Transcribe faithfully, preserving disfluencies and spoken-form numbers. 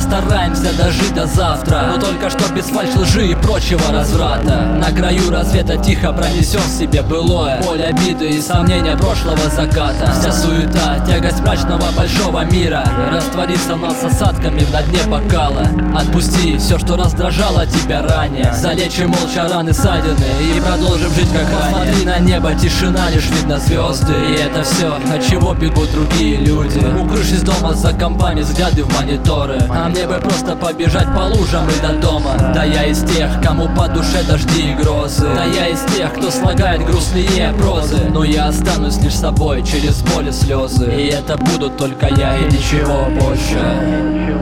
постараемся дожить до завтра, но только что без фальши, лжи и прочего разврата. На краю рассвета тихо пронесем в себе былое, боль обиды и сомнения прошлого заката. Вся суета, тягость мрачного большого мира растворится в нас осадками на дне бокала. Отпусти все, что раздражало тебя ранее, залечим молча раны, ссадины и продолжим жить как ранее. Посмотри на небо, тишина, лишь видно звезды, и это все, от чего бегут другие люди. Укрывшись дома за компами, взгляды в мониторы, а мне бы просто побежать по лужам и до дома. Да я из тех, кому по душе дожди и грозы, да я из тех, кто слагает грустные прозы. Но я останусь лишь собой через боль и слезы, и это буду только я и ничего больше.